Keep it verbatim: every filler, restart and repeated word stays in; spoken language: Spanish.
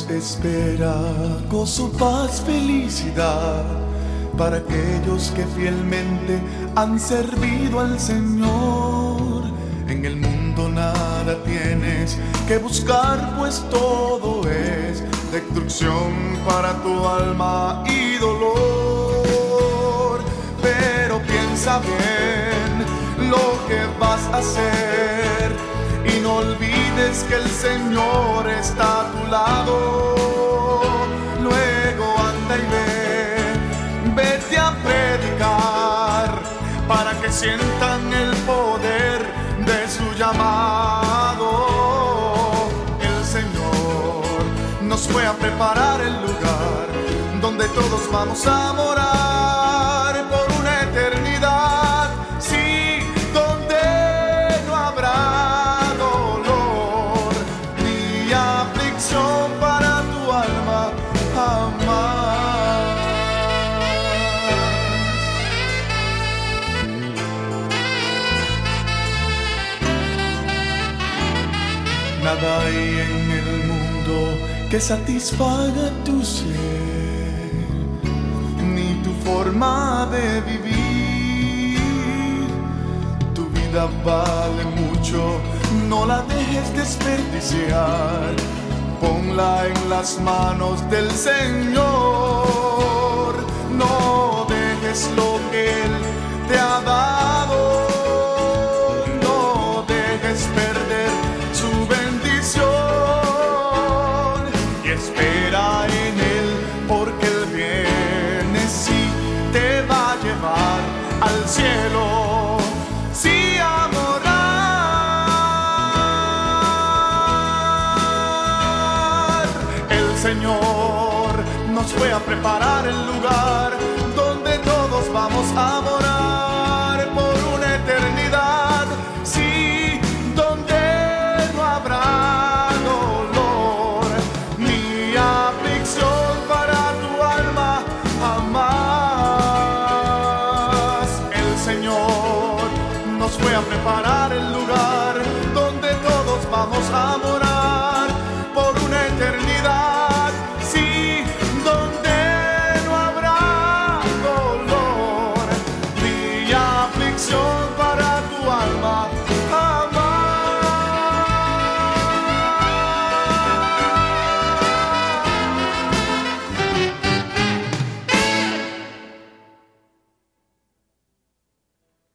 Dios espera gozo, paz, felicidad para aquellos que fielmente han servido al Señor. En el mundo nada tienes que buscar, pues todo es destrucción para tu alma y dolor. Pero piensa bien lo que vas a hacer y no olvides que el Señor está a tu lado. Luego anda y ve, vete a predicar para que sientan el poder de su llamado. El Señor nos fue a preparar el lugar donde todos vamos a morar por una eternidad. Sí, donde no habrá dolor ni aflicción para tu alma jamás. Nada hay en el mundo que satisfaga tu ser, ni tu forma de vivir. Tu vida vale mucho, no la dejes desperdiciar. Ponla en las manos del Señor. No dejes lo que Él te ha dado. No dejes perder su bendición. Y espera en Él, porque Él viene, sí, te va a llevar al cielo, sí, a morar. El Señor nos fue a preparar el lugar donde todos vamos a morar.